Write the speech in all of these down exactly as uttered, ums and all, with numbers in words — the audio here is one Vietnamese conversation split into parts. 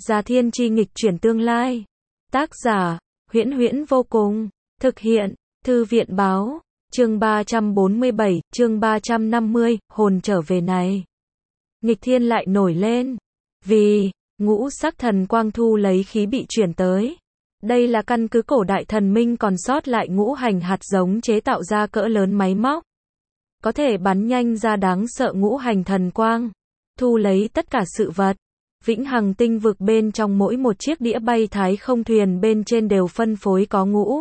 Già thiên chi nghịch chuyển tương lai. Tác giả, Huyễn Huyễn vô cùng. Thực hiện, Thư viện báo. Chương ba trăm bốn mươi bảy, chương ba trăm năm mươi, hồn trở về này. Nghịch thiên lại nổi lên. Vì, ngũ sắc thần quang thu lấy khí bị chuyển tới. Đây là căn cứ cổ đại thần minh còn sót lại ngũ hành hạt giống chế tạo ra cỡ lớn máy móc. Có thể bắn nhanh ra đáng sợ ngũ hành thần quang. Thu lấy tất cả sự vật. Vĩnh hằng tinh vực bên trong mỗi một chiếc đĩa bay thái không thuyền bên trên đều phân phối có ngũ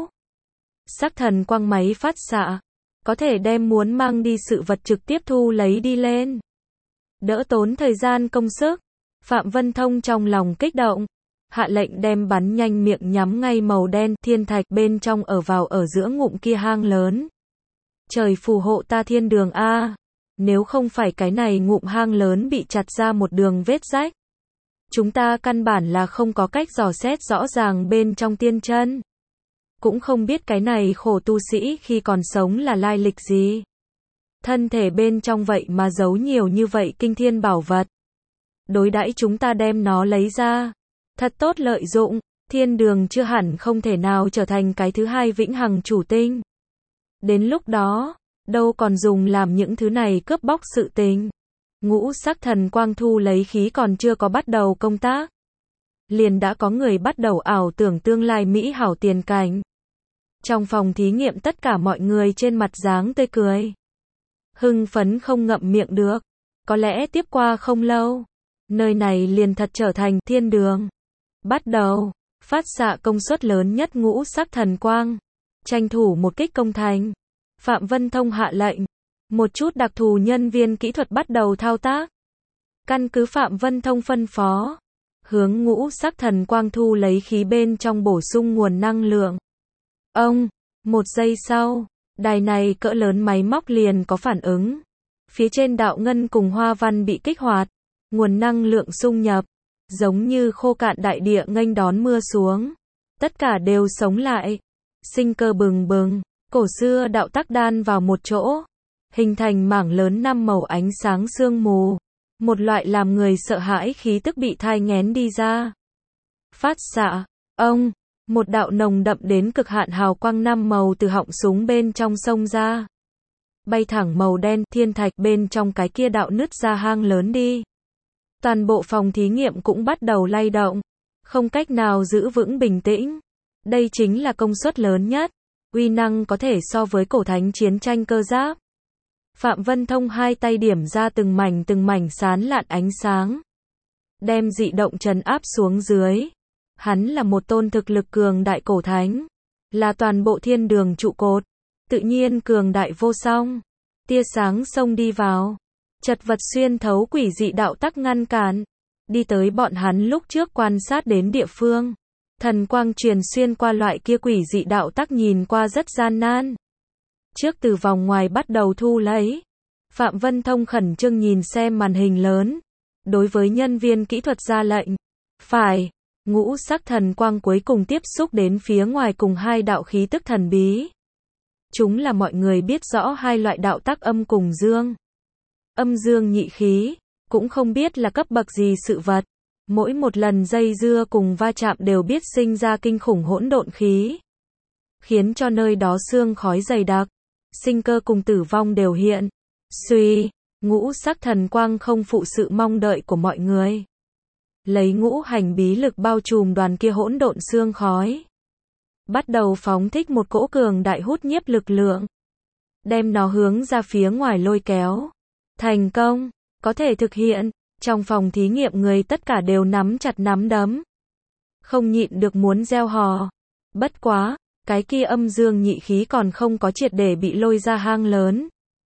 sắc thần quang máy phát xạ. Có thể đem muốn mang đi sự vật trực tiếp thu lấy đi lên. Đỡ tốn thời gian công sức. Phạm Vân Thông trong lòng kích động. Hạ lệnh đem bắn nhanh miệng nhắm ngay màu đen thiên thạch bên trong ở vào ở giữa ngụm kia hang lớn. Trời phù hộ ta thiên đường A. Nếu không phải cái này ngụm hang lớn bị chặt ra một đường vết rách. Chúng ta căn bản là không có cách dò xét rõ ràng bên trong tiên chân. Cũng không biết cái này khổ tu sĩ khi còn sống là lai lịch gì. Thân thể bên trong vậy mà giấu nhiều như vậy kinh thiên bảo vật. Đối đãi chúng ta đem nó lấy ra. Thật tốt lợi dụng, thiên đường chưa hẳn không thể nào trở thành cái thứ hai vĩnh hằng chủ tinh. Đến lúc đó, đâu còn dùng làm những thứ này cướp bóc sự tình. Ngũ sắc thần quang thu lấy khí còn chưa có bắt đầu công tác. Liền đã có người bắt đầu ảo tưởng tương lai mỹ hảo tiền cảnh. Trong phòng thí nghiệm tất cả mọi người trên mặt dáng tươi cười. Hưng phấn không ngậm miệng được. Có lẽ tiếp qua không lâu, nơi này liền thật trở thành thiên đường. Bắt đầu, phát xạ công suất lớn nhất ngũ sắc thần quang. Tranh thủ một kích công thành. Phạm Vân Thông hạ lệnh. Một chút đặc thù nhân viên kỹ thuật bắt đầu thao tác. Căn cứ Phạm Vân Thông phân phó. Hướng ngũ sắc thần quang thu lấy khí bên trong bổ sung nguồn năng lượng. Ông, một giây sau, đài này cỡ lớn máy móc liền có phản ứng. Phía trên đạo ngân cùng hoa văn bị kích hoạt. Nguồn năng lượng xung nhập. Giống như khô cạn đại địa nghênh đón mưa xuống. Tất cả đều sống lại. Sinh cơ bừng bừng. Cổ xưa đạo tắc đan vào một chỗ. Hình thành mảng lớn năm màu ánh sáng sương mù. Một loại làm người sợ hãi khí tức bị thai nghén đi ra. Phát xạ. Ông. Một đạo nồng đậm đến cực hạn hào quang năm màu từ họng súng bên trong sông ra. Bay thẳng màu đen thiên thạch bên trong cái kia đạo nứt ra hang lớn đi. Toàn bộ phòng thí nghiệm cũng bắt đầu lay động. Không cách nào giữ vững bình tĩnh. Đây chính là công suất lớn nhất. Uy năng có thể so với cổ thánh chiến tranh cơ giáp. Phạm Vân Thông hai tay điểm ra từng mảnh từng mảnh sán lạn ánh sáng. Đem dị động trấn áp xuống dưới. Hắn là một tôn thực lực cường đại cổ thánh. Là toàn bộ thiên đường trụ cột. Tự nhiên cường đại vô song. Tia sáng xông đi vào. Chật vật xuyên thấu quỷ dị đạo tắc ngăn cản. Đi tới bọn hắn lúc trước quan sát đến địa phương. Thần quang truyền xuyên qua loại kia quỷ dị đạo tắc nhìn qua rất gian nan. Trước từ vòng ngoài bắt đầu thu lấy. Phạm Vân Thông khẩn trương nhìn xem màn hình lớn. Đối với nhân viên kỹ thuật ra lệnh. Phải. Ngũ sắc thần quang cuối cùng tiếp xúc đến phía ngoài cùng hai đạo khí tức thần bí. Chúng là mọi người biết rõ hai loại đạo tắc âm cùng dương. Âm dương nhị khí. Cũng không biết là cấp bậc gì sự vật. Mỗi một lần dây dưa cùng va chạm đều biết sinh ra kinh khủng hỗn độn khí. Khiến cho nơi đó sương khói dày đặc. Sinh cơ cùng tử vong đều hiện. Suy, ngũ sắc thần quang không phụ sự mong đợi của mọi người. Lấy ngũ hành bí lực bao trùm đoàn kia hỗn độn sương khói. Bắt đầu phóng thích một cỗ cường đại hút nhiếp lực lượng. Đem nó hướng ra phía ngoài lôi kéo. Thành công, có thể thực hiện. Trong phòng thí nghiệm người tất cả đều nắm chặt nắm đấm. Không nhịn được muốn reo hò. Bất quá, cái kia âm dương nhị khí còn không có triệt để bị lôi ra hang lớn.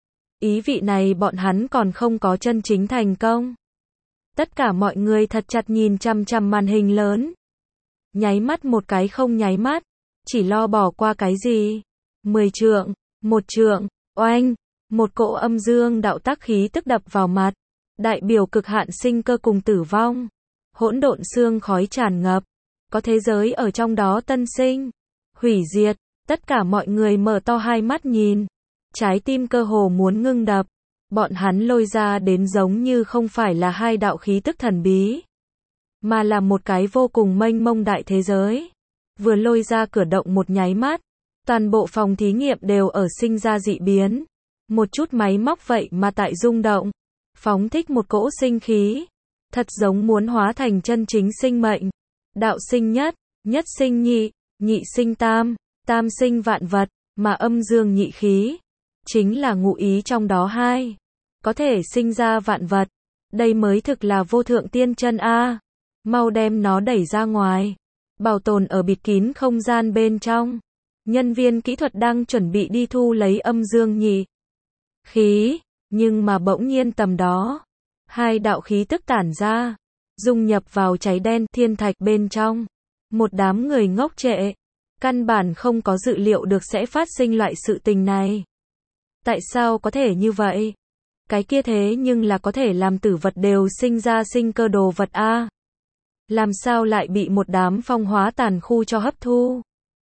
Ý vị này bọn hắn còn không có chân chính thành công. Tất cả mọi người thật chặt nhìn chằm chằm màn hình lớn. Nháy mắt một cái không nháy mắt. Chỉ lo bỏ qua cái gì. Mười trượng, một trượng, oanh. Một cỗ âm dương đạo tắc khí tức đập vào mặt. Đại biểu cực hạn sinh cơ cùng tử vong. Hỗn độn xương khói tràn ngập. Có thế giới ở trong đó tân sinh. Hủy diệt. Tất cả mọi người mở to hai mắt nhìn. Trái tim cơ hồ muốn ngưng đập. Bọn hắn lôi ra đến giống như không phải là hai đạo khí tức thần bí. mà là một cái vô cùng mênh mông đại thế giới. Vừa lôi ra cửa động một nháy mắt, toàn bộ phòng thí nghiệm đều ở sinh ra dị biến. Một chút máy móc vậy mà tại rung động, phóng thích một cỗ sinh khí, thật giống muốn hóa thành chân chính sinh mệnh. Đạo sinh nhất, nhất sinh nhị, nhị sinh tam, tam sinh vạn vật, mà âm dương nhị khí chính là ngụ ý trong đó hai, có thể sinh ra vạn vật. Đây mới thực là vô thượng tiên chân a. Mau đem nó đẩy ra ngoài, bảo tồn ở bịt kín không gian bên trong. Nhân viên kỹ thuật đang chuẩn bị đi thu lấy âm dương nhị khí, nhưng mà bỗng nhiên tầm đó, hai đạo khí tức tản ra, dung nhập vào cháy đen thiên thạch bên trong. Một đám người ngốc trệ, căn bản không có dự liệu được sẽ phát sinh loại sự tình này. Tại sao có thể như vậy? Cái kia thế nhưng là có thể làm tử vật đều sinh ra sinh cơ đồ vật a. Làm sao lại bị một đám phong hóa tàn khu cho hấp thu?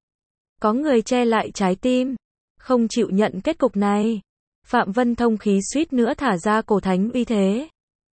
Có người che lại trái tim, không chịu nhận kết cục này. Phạm Vân Thông khí suýt nữa thả ra cổ thánh uy thế,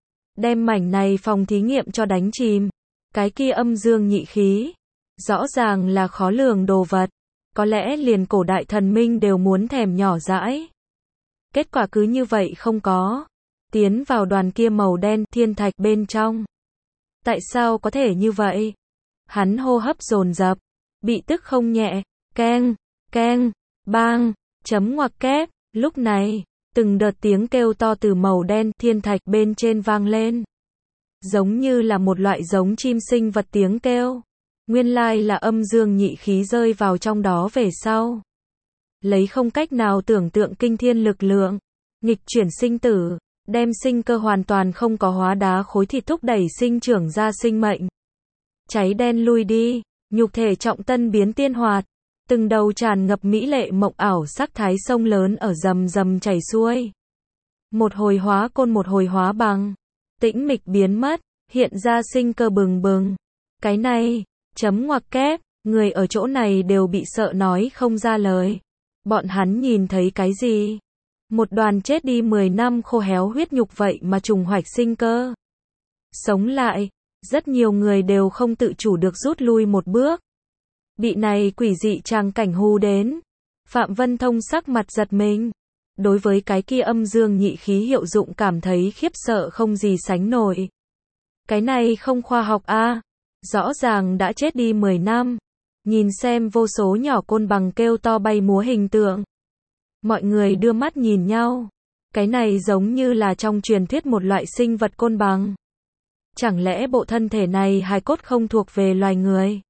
đem mảnh này phòng thí nghiệm cho đánh chìm. Cái kia âm dương nhị khí, rõ ràng là khó lường đồ vật, có lẽ liền cổ đại thần minh đều muốn thèm nhỏ dãi. Kết quả cứ như vậy không có, tiến vào đoàn kia màu đen thiên thạch bên trong. Tại sao có thể như vậy? Hắn hô hấp dồn dập, bị tức không nhẹ, keng, keng, bang, chấm ngoặc kép. Lúc này, từng đợt tiếng kêu to từ màu đen thiên thạch bên trên vang lên. Giống như là một loại giống chim sinh vật tiếng kêu. Nguyên lai là âm dương nhị khí rơi vào trong đó về sau. Lấy không cách nào tưởng tượng kinh thiên lực lượng, nghịch chuyển sinh tử, đem sinh cơ hoàn toàn không có hóa đá khối thịt thúc đẩy sinh trưởng ra sinh mệnh. Cháy đen lui đi, nhục thể trọng tân biến tiên hoạt. Từng đầu tràn ngập mỹ lệ mộng ảo sắc thái sông lớn ở rầm rầm chảy xuôi. Một hồi hóa côn một hồi hóa bằng, tĩnh mịch biến mất, hiện ra sinh cơ bừng bừng. Cái này, chấm ngoặc kép, người ở chỗ này đều bị sợ nói không ra lời. Bọn hắn nhìn thấy cái gì? Một đoàn chết đi mười năm khô héo huyết nhục vậy mà trùng hoạch sinh cơ. Sống lại, rất nhiều người đều không tự chủ được rút lui một bước. Bị này quỷ dị tràng cảnh hù đến, Phạm Vân Thông sắc mặt giật mình. Đối với cái kia âm dương nhị khí hiệu dụng cảm thấy khiếp sợ không gì sánh nổi. Cái này không khoa học a, rõ ràng đã chết đi mười năm. Nhìn xem vô số nhỏ côn bằng kêu to bay múa hình tượng. Mọi người đưa mắt nhìn nhau. Cái này giống như là trong truyền thuyết một loại sinh vật côn bằng. Chẳng lẽ bộ thân thể này hài cốt không thuộc về loài người?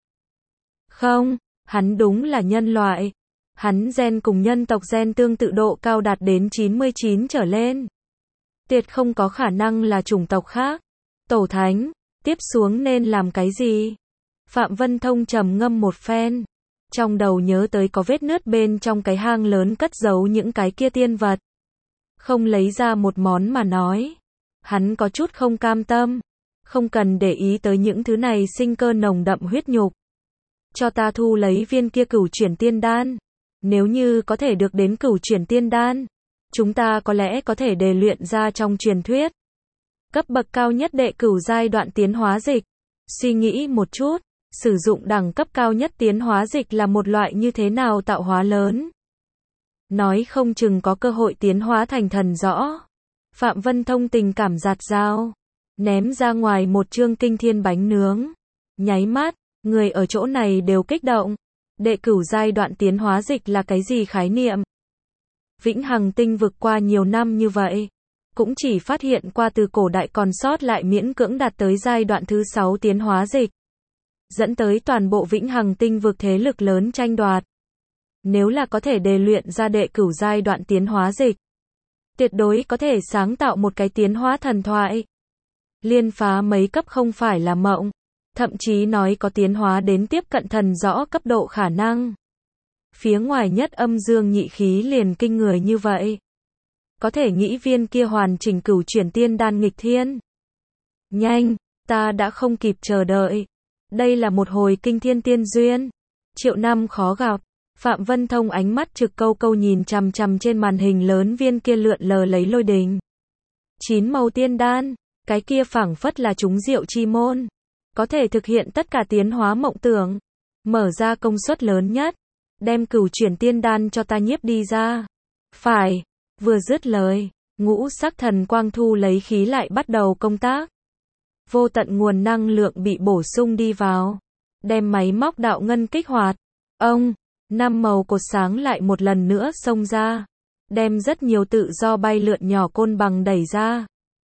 Không, hắn đúng là nhân loại. Hắn gen cùng nhân tộc gen tương tự độ cao đạt đến chín mươi chín trở lên. Tuyệt không có khả năng là chủng tộc khác. Tổ thánh, tiếp xuống nên làm cái gì? Phạm Vân Thông trầm ngâm một phen. Trong đầu nhớ tới có vết nứt bên trong cái hang lớn cất giấu những cái kia tiên vật. Không lấy ra một món mà nói. Hắn có chút không cam tâm. Không cần để ý tới những thứ này sinh cơ nồng đậm huyết nhục. Cho ta thu lấy viên kia cửu chuyển tiên đan. Nếu như có thể được đến cửu chuyển tiên đan, chúng ta có lẽ có thể đề luyện ra trong truyền thuyết. Cấp bậc cao nhất đệ cửu giai đoạn tiến hóa dịch. Suy nghĩ một chút, sử dụng đẳng cấp cao nhất tiến hóa dịch là một loại như thế nào tạo hóa lớn. Nói không chừng có cơ hội tiến hóa thành thần rõ. Phạm Vân Thông tình cảm giạt dao, ném ra ngoài một chương kinh thiên bánh nướng. Nháy mắt, người ở chỗ này đều kích động. Đệ cửu giai đoạn tiến hóa dịch là cái gì khái niệm? Vĩnh Hằng tinh vực qua nhiều năm như vậy, cũng chỉ phát hiện qua từ cổ đại còn sót lại miễn cưỡng đạt tới giai đoạn thứ sáu tiến hóa dịch. Dẫn tới toàn bộ Vĩnh Hằng tinh vực thế lực lớn tranh đoạt. Nếu là có thể đề luyện ra đệ cửu giai đoạn tiến hóa dịch, tuyệt đối có thể sáng tạo một cái tiến hóa thần thoại. Liên phá mấy cấp không phải là mộng. Thậm chí nói có tiến hóa đến tiếp cận thần rõ cấp độ khả năng. Phía ngoài nhất âm dương nhị khí liền kinh người như vậy. Có thể nghĩ viên kia hoàn chỉnh cửu chuyển tiên đan nghịch thiên. Nhanh, ta đã không kịp chờ đợi. Đây là một hồi kinh thiên tiên duyên. Triệu năm khó gặp. Phạm Vân Thông ánh mắt trực câu câu nhìn chằm chằm trên màn hình lớn viên kia lượn lờ lấy lôi đình. Chín màu tiên đan, cái kia phảng phất là chúng diệu chi môn. có thể thực hiện tất cả tiến hóa mộng tưởng, mở ra công suất lớn nhất, đem cửu chuyển tiên đan cho ta nhiếp đi ra. Phải, vừa dứt lời, ngũ sắc thần quang thu lấy khí lại bắt đầu công tác. Vô tận nguồn năng lượng bị bổ sung đi vào, đem máy móc đạo ngân kích hoạt. Ông, năm màu cột sáng lại một lần nữa xông ra, đem rất nhiều tự do bay lượn nhỏ côn bằng đẩy ra,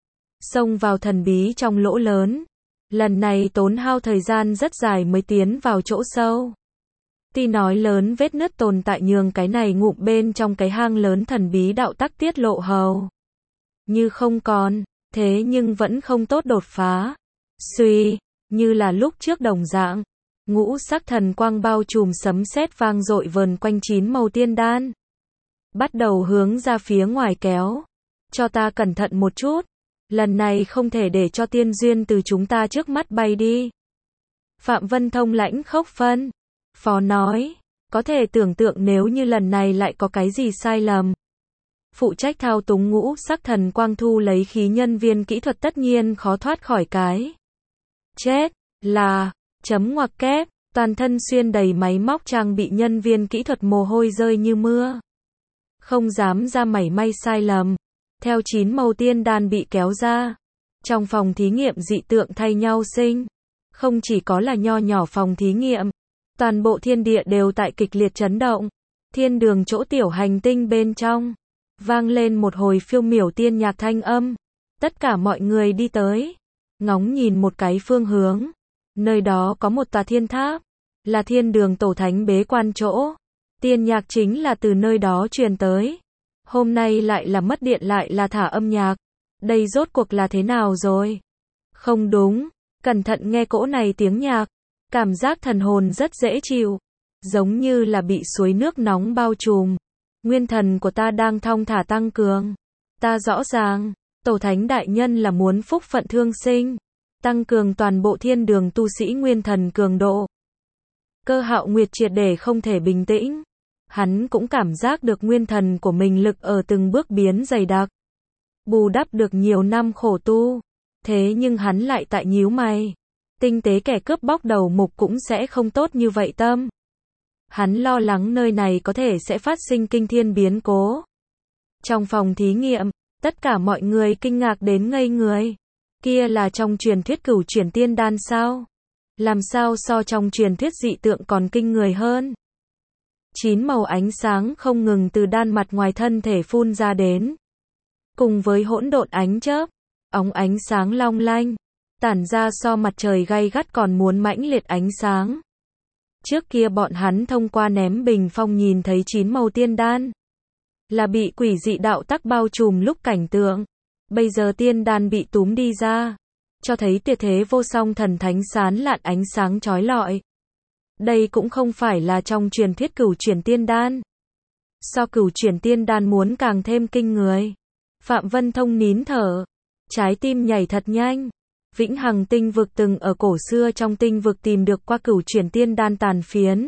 xông vào thần bí trong lỗ lớn. Lần này tốn hao thời gian rất dài mới tiến vào chỗ sâu. Tuy nói lớn vết nứt tồn tại nhường cái này ngụm bên trong cái hang lớn thần bí đạo tắc tiết lộ hầu như không còn, thế nhưng vẫn không tốt đột phá. Suy, như là lúc trước đồng dạng, ngũ sắc thần quang bao trùm sấm sét vang dội vờn quanh chín màu tiên đan, bắt đầu hướng ra phía ngoài kéo. Cho ta cẩn thận một chút, lần này không thể để cho tiên duyên từ chúng ta trước mắt bay đi. Phạm Vân Thông lãnh khốc phân phó nói, có thể tưởng tượng nếu như lần này lại có cái gì sai lầm. Phụ trách thao túng ngũ sắc thần quang thu lấy khí nhân viên kỹ thuật tất nhiên khó thoát khỏi cái chết, là, chấm ngoặc kép, toàn thân xuyên đầy máy móc trang bị nhân viên kỹ thuật mồ hôi rơi như mưa. Không dám ra mảy may sai lầm. Theo chín màu tiên đan bị kéo ra, trong phòng thí nghiệm dị tượng thay nhau sinh. Không chỉ có là nho nhỏ phòng thí nghiệm, toàn bộ thiên địa đều tại kịch liệt chấn động. Thiên đường chỗ tiểu hành tinh bên trong, vang lên một hồi phiêu miểu tiên nhạc thanh âm. Tất cả mọi người đi tới, ngóng nhìn một cái phương hướng. Nơi đó có một tòa thiên tháp, là thiên đường tổ thánh bế quan chỗ. Tiên nhạc chính là từ nơi đó truyền tới. Hôm nay lại là mất điện lại là thả âm nhạc. Đây rốt cuộc là thế nào rồi? Không đúng, cẩn thận nghe cỗ này tiếng nhạc. Cảm giác thần hồn rất dễ chịu. Giống như là bị suối nước nóng bao trùm. Nguyên thần của ta đang thong thả tăng cường. Ta rõ ràng, tổ thánh đại nhân là muốn phúc phận thương sinh. Tăng cường toàn bộ thiên đường tu sĩ nguyên thần cường độ. Cơ Hạo Nguyệt triệt để không thể bình tĩnh. Hắn cũng cảm giác được nguyên thần của mình lực ở từng bước biến dày đặc. Bù đắp được nhiều năm khổ tu. Thế nhưng hắn lại tại nhíu mày. Tinh tế kẻ cướp bóc đầu mục cũng sẽ không tốt như vậy tâm. Hắn lo lắng nơi này có thể sẽ phát sinh kinh thiên biến cố. Trong phòng thí nghiệm, tất cả mọi người kinh ngạc đến ngây người. Kia là trong truyền thuyết cửu chuyển tiên đan sao? Làm sao so trong truyền thuyết dị tượng còn kinh người hơn? Chín màu ánh sáng không ngừng từ đan mặt ngoài thân thể phun ra đến. Cùng với hỗn độn ánh chớp, óng ánh sáng long lanh, tản ra so mặt trời gay gắt còn muốn mãnh liệt ánh sáng. Trước kia bọn hắn thông qua ném bình phong nhìn thấy chín màu tiên đan, là bị quỷ dị đạo tắc bao trùm lúc cảnh tượng. Bây giờ tiên đan bị túm đi ra, cho thấy tuyệt thế vô song thần thánh sán lạn ánh sáng chói lọi. Đây cũng không phải là trong truyền thuyết cửu chuyển tiên đan. So cửu chuyển tiên đan muốn càng thêm kinh người. Phạm Vân Thông nín thở, trái tim nhảy thật nhanh. Vĩnh Hằng tinh vực từng ở cổ xưa trong tinh vực tìm được qua cửu chuyển tiên đan tàn phiến.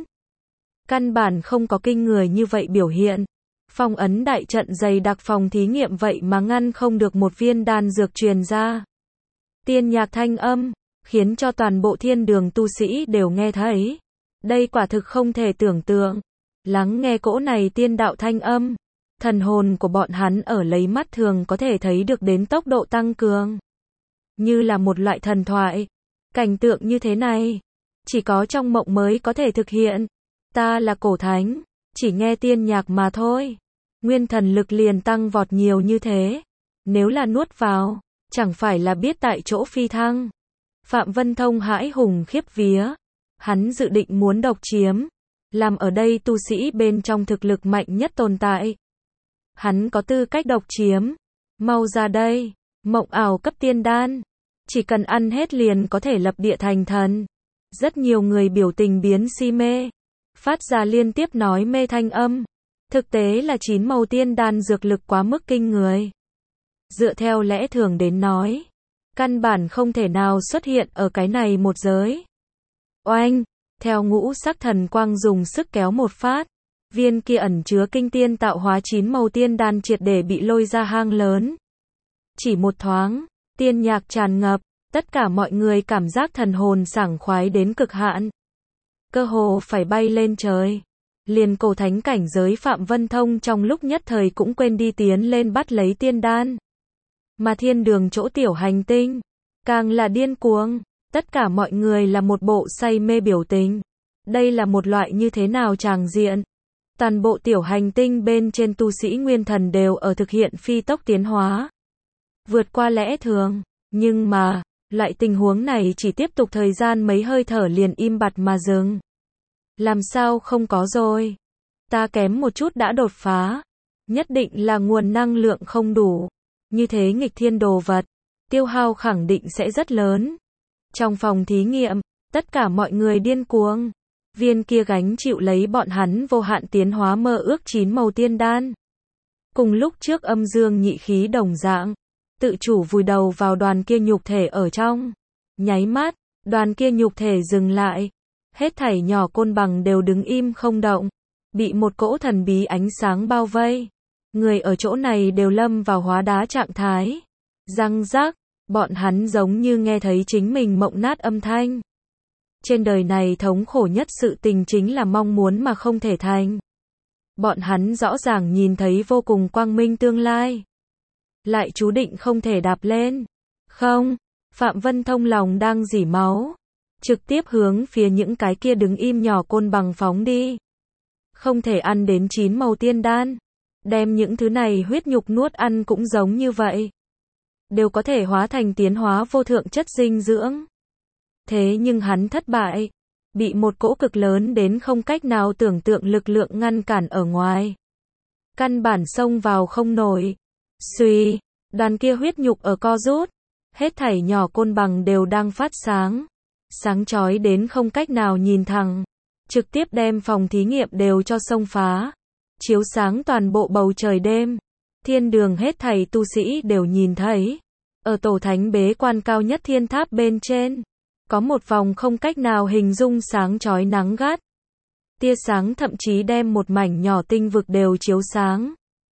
Căn bản không có kinh người như vậy biểu hiện. Phong ấn đại trận dày đặc phòng thí nghiệm vậy mà ngăn không được một viên đan dược truyền ra. Tiên nhạc thanh âm, khiến cho toàn bộ thiên đường tu sĩ đều nghe thấy. Đây quả thực không thể tưởng tượng. Lắng nghe cỗ này tiên đạo thanh âm, thần hồn của bọn hắn ở lấy mắt thường có thể thấy được đến tốc độ tăng cường. Như là một loại thần thoại. Cảnh tượng như thế này, chỉ có trong mộng mới có thể thực hiện. Ta là cổ thánh, chỉ nghe tiên nhạc mà thôi. Nguyên thần lực liền tăng vọt nhiều như thế. Nếu là nuốt vào, chẳng phải là biết tại chỗ phi thăng. Phạm Vân Thông hãi hùng khiếp vía. Hắn dự định muốn độc chiếm, làm ở đây tu sĩ bên trong thực lực mạnh nhất tồn tại. Hắn có tư cách độc chiếm. Mau ra đây, mộng ảo cấp tiên đan. Chỉ cần ăn hết liền có thể lập địa thành thần. Rất nhiều người biểu tình biến si mê, phát ra liên tiếp nói mê thanh âm. Thực tế là chín màu tiên đan dược lực quá mức kinh người. Dựa theo lẽ thường đến nói, căn bản không thể nào xuất hiện ở cái này một giới. Oanh, theo ngũ sắc thần quang dùng sức kéo một phát, viên kia ẩn chứa kinh tiên tạo hóa chín màu tiên đan triệt để bị lôi ra hang lớn. Chỉ một thoáng, tiên nhạc tràn ngập, Tất cả mọi người cảm giác thần hồn sảng khoái đến cực hạn. Cơ hồ phải bay lên trời. Liền cổ thánh cảnh giới Phạm Vân Thông trong lúc nhất thời cũng quên đi tiến lên bắt lấy tiên đan. Mà thiên đường chỗ tiểu hành tinh, càng là điên cuồng. Tất cả mọi người là một bộ say mê biểu tình. Đây là một loại như thế nào tràng diện? Toàn bộ tiểu hành tinh bên trên tu sĩ nguyên thần đều ở thực hiện phi tốc tiến hóa. Vượt qua lẽ thường. Nhưng mà, loại tình huống này chỉ tiếp tục thời gian mấy hơi thở liền im bặt mà dừng. Làm sao không có rồi? Ta kém một chút đã đột phá. Nhất định là nguồn năng lượng không đủ. Như thế nghịch thiên đồ vật, tiêu hao khẳng định sẽ rất lớn. Trong phòng thí nghiệm, tất cả mọi người điên cuồng. Viên kia gánh chịu lấy bọn hắn vô hạn tiến hóa mơ ước chín màu tiên đan. Cùng lúc trước âm dương nhị khí đồng dạng, tự chủ vùi đầu vào đoàn kia nhục thể ở trong. Nháy mắt, đoàn kia nhục thể dừng lại. Hết thảy nhỏ côn bằng đều đứng im không động. Bị một cỗ thần bí ánh sáng bao vây. Người ở chỗ này đều lâm vào hóa đá trạng thái. Răng rác, bọn hắn giống như nghe thấy chính mình mộng nát âm thanh. Trên đời này thống khổ nhất sự tình chính là mong muốn mà không thể thành. Bọn hắn rõ ràng nhìn thấy vô cùng quang minh tương lai. Lại chú định không thể đạp lên. Không, Phạm Vân Thông lòng đang rỉ máu. Trực tiếp hướng phía những cái kia đứng im nhỏ côn bằng phóng đi. Không thể ăn đến chín màu tiên đan. Đem những thứ này huyết nhục nuốt ăn cũng giống như vậy. Đều có thể hóa thành tiến hóa vô thượng chất dinh dưỡng. Thế nhưng hắn thất bại. Bị một cỗ cực lớn đến không cách nào tưởng tượng lực lượng ngăn cản ở ngoài. Căn bản xông vào không nổi. Xuy, đoàn kia huyết nhục ở co rút. Hết thảy nhỏ côn bằng đều đang phát sáng. Sáng chói đến không cách nào nhìn thẳng. Trực tiếp đem phòng thí nghiệm đều cho xông phá. Chiếu sáng toàn bộ bầu trời đêm. Thiên đường hết thảy tu sĩ đều nhìn thấy. Ở tổ thánh bế quan cao nhất thiên tháp bên trên. Có một vòng không cách nào hình dung sáng chói nắng gắt. Tia sáng thậm chí đem một mảnh nhỏ tinh vực đều chiếu sáng.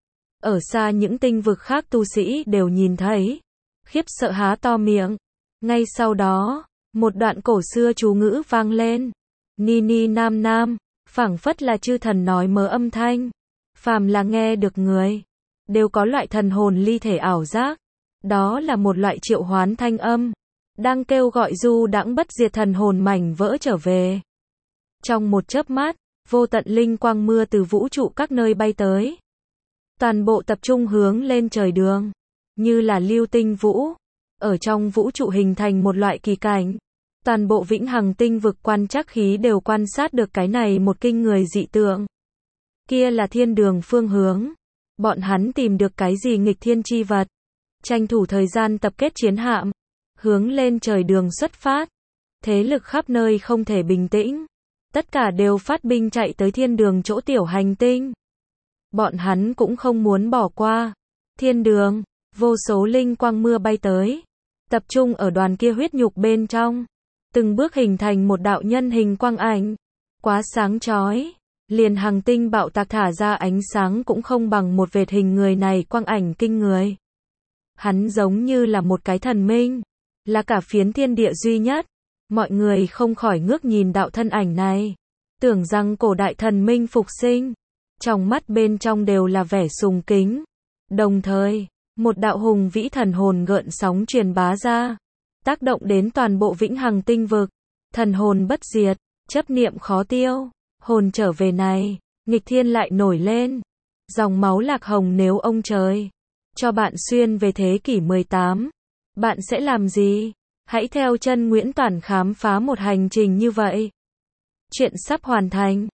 Ở xa những tinh vực khác tu sĩ đều nhìn thấy. Khiếp sợ há to miệng. Ngay sau đó, một đoạn cổ xưa chú ngữ vang lên. Ni ni nam nam, phảng phất là chư thần nói mớ âm thanh. Phàm là nghe được người, đều có loại thần hồn ly thể ảo giác. Đó là một loại triệu hoán thanh âm. Đang kêu gọi du đãng bất diệt thần hồn mảnh vỡ trở về. Trong một chớp mắt, vô tận linh quang mưa từ vũ trụ các nơi bay tới. Toàn bộ tập trung hướng lên trời đường. Như là lưu tinh vũ. Ở trong vũ trụ hình thành một loại kỳ cảnh. Toàn bộ vĩnh hằng tinh vực quan trắc khí đều quan sát được cái này một kinh người dị tượng. Kia là thiên đường phương hướng. Bọn hắn tìm được cái gì nghịch thiên chi vật. Tranh thủ thời gian tập kết chiến hạm. Hướng lên trời đường xuất phát. Thế lực khắp nơi không thể bình tĩnh. Tất cả đều phát binh chạy tới thiên đường chỗ tiểu hành tinh. Bọn hắn cũng không muốn bỏ qua. Thiên đường, vô số linh quang mưa bay tới. Tập trung ở đoàn kia huyết nhục bên trong. Từng bước hình thành một đạo nhân hình quang ảnh. Quá sáng chói. Liền hành tinh bạo tạc thả ra ánh sáng cũng không bằng một vệt hình người này quang ảnh kinh người. Hắn giống như là một cái thần minh. Là cả phiến thiên địa duy nhất. Mọi người không khỏi ngước nhìn đạo thân ảnh này. Tưởng rằng cổ đại thần minh phục sinh. Trong mắt bên trong đều là vẻ sùng kính. Đồng thời, một đạo hùng vĩ thần hồn gợn sóng truyền bá ra. Tác động đến toàn bộ vĩnh hằng tinh vực. Thần hồn bất diệt, chấp niệm khó tiêu. Hồn trở về này, nghịch thiên lại nổi lên. Dòng máu lạc hồng nếu ông trời cho bạn xuyên về thế kỷ mười tám. Bạn sẽ làm gì? Hãy theo chân Nguyễn Toản khám phá một hành trình như vậy. Chuyện sắp hoàn thành.